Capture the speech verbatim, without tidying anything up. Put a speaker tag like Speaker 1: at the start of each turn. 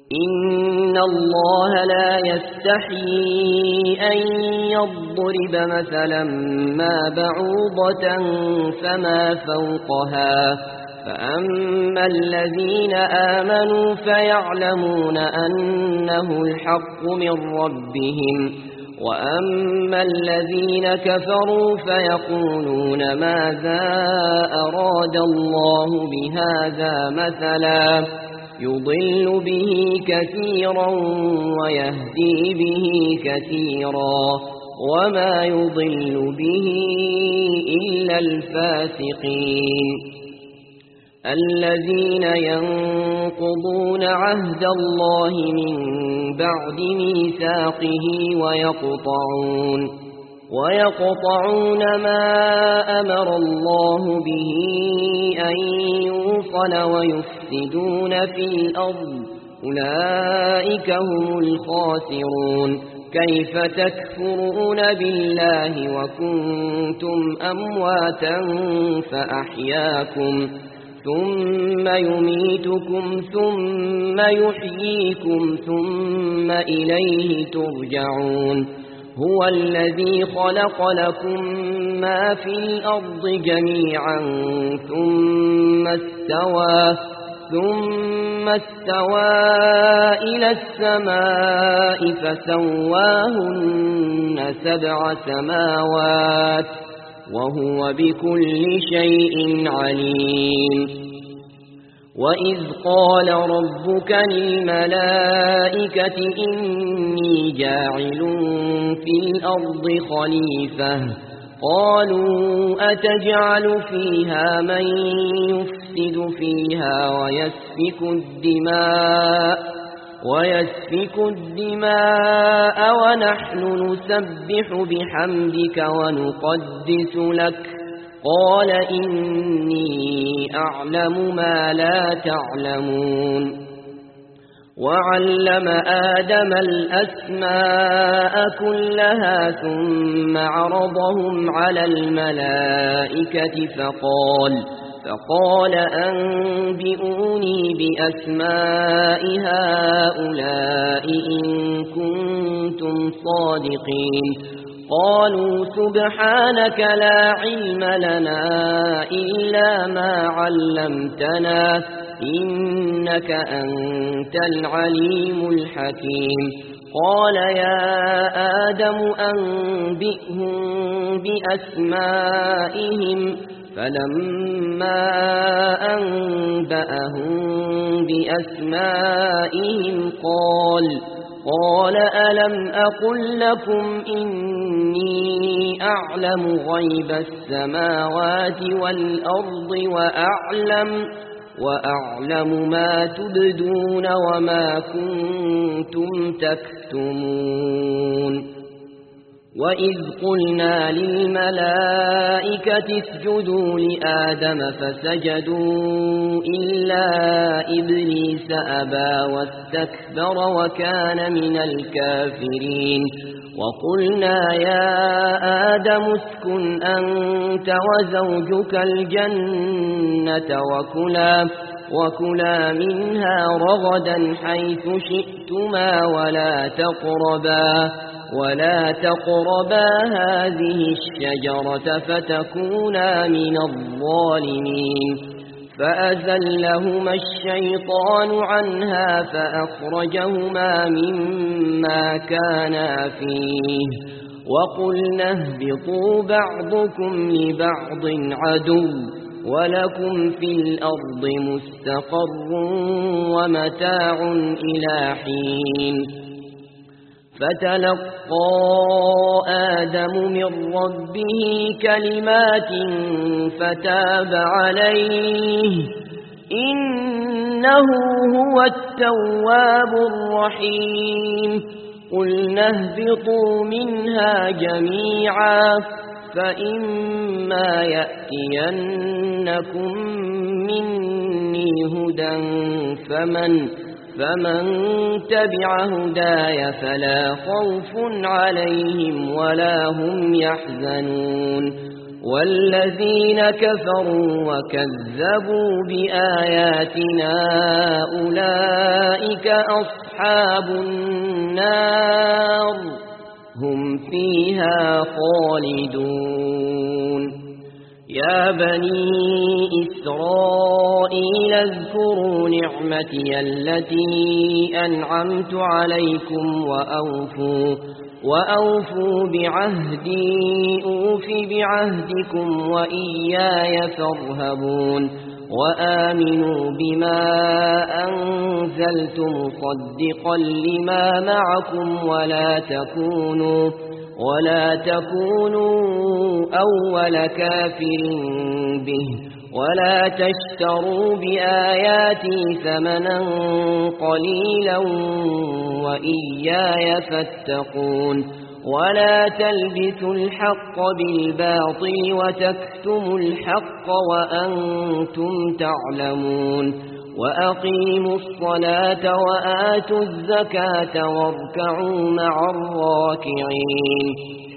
Speaker 1: إن الله لا يستحيي أن يضرب مثلا ما بعوضة فما فوقها فأما الذين آمنوا فيعلمون أنه الحق من ربهم وأما الذين كفروا فيقولون ماذا أراد الله بهذا مثلا يضل به كثيرا ويهدي به كثيرا وما يضل به إلا الفاسقين الذين ينقضون عهد الله من بعد ميثاقه ويقطعون ويقطعون ما أمر الله به أن يوصل ويفسدون في الأرض أولئك هم الخاسرون كيف تكفرون بالله وكنتم أمواتا فأحياكم ثم يميتكم ثم يحييكم ثم إليه ترجعون هو الذي خلق لكم ما في الأرض جميعا ثم استوى ثم استوى إلى السماء فسواهن سبع سماوات وهو بكل شيء عليم وإذ قال ربك للملائكة إني جاعل في الأرض خليفة قالوا أتجعل فيها من يفسد فيها ويسفك الدماء ويسفك الدماء ونحن نسبح بحمدك ونقدس لك قال إني أعلم ما لا تعلمون وعلم آدم الأسماء كلها ثم عرضهم على الملائكة فقال فقال أنبئوني بأسماء هؤلاء إن كنتم صادقين قالوا سبحانك لا علم لنا إلا ما علمتنا إنك أنت العليم الحكيم قال يا آدم أنبئهم بأسمائهم فلما أنبأهم بأسمائهم قال قال ألم أقل لكم إني أعلم غيب السماوات والأرض وأعلم وأعلم ما تبدون وما كنتم تكتمون وإذ قلنا للملائكة اسجدوا لآدم فسجدوا إلا إبليس أبى واستكبر وكان من الكافرين وقلنا يا آدم اسكن أنت وزوجك الجنة وكلا وكلا منها رغدا حيث شئتما ولا تقربا ولا تقربا هذه الشجرة فتكونا من الظالمين فأزلهما الشيطان عنها فأخرجهما مما كانا فيه وقلنا اهبطوا بعضكم لبعض عدو ولكم في الأرض مستقر ومتاع إلى حين فتلقى آدم من ربه كلمات فتاب عليه إنه هو التواب الرحيم قلنا اهبطوا منها جميعا فإما يأتينكم مني هدى فمن فمن تبع هداي فلا خوف عليهم ولا هم يحزنون والذين كفروا وكذبوا بآياتنا أولئك أصحاب النار هم فيها خالدون يا بني إسرائيل اذكروا نعمتي التي أنعمت عليكم وأوفوا وأوفوا بعهدي أوف بعهدكم وإياي فارهبون وآمنوا بما أنزلت مصدقا لما معكم ولا تكونوا ولا تكونوا أول كافر به ولا تشتروا بآياتي ثمنا قليلا وإياي فاتقون ولا تلبسوا الحق بالباطل وتكتموا الحق وأنتم تعلمون وأقيموا الصلاة وآتوا الزكاة واركعوا مع الراكعين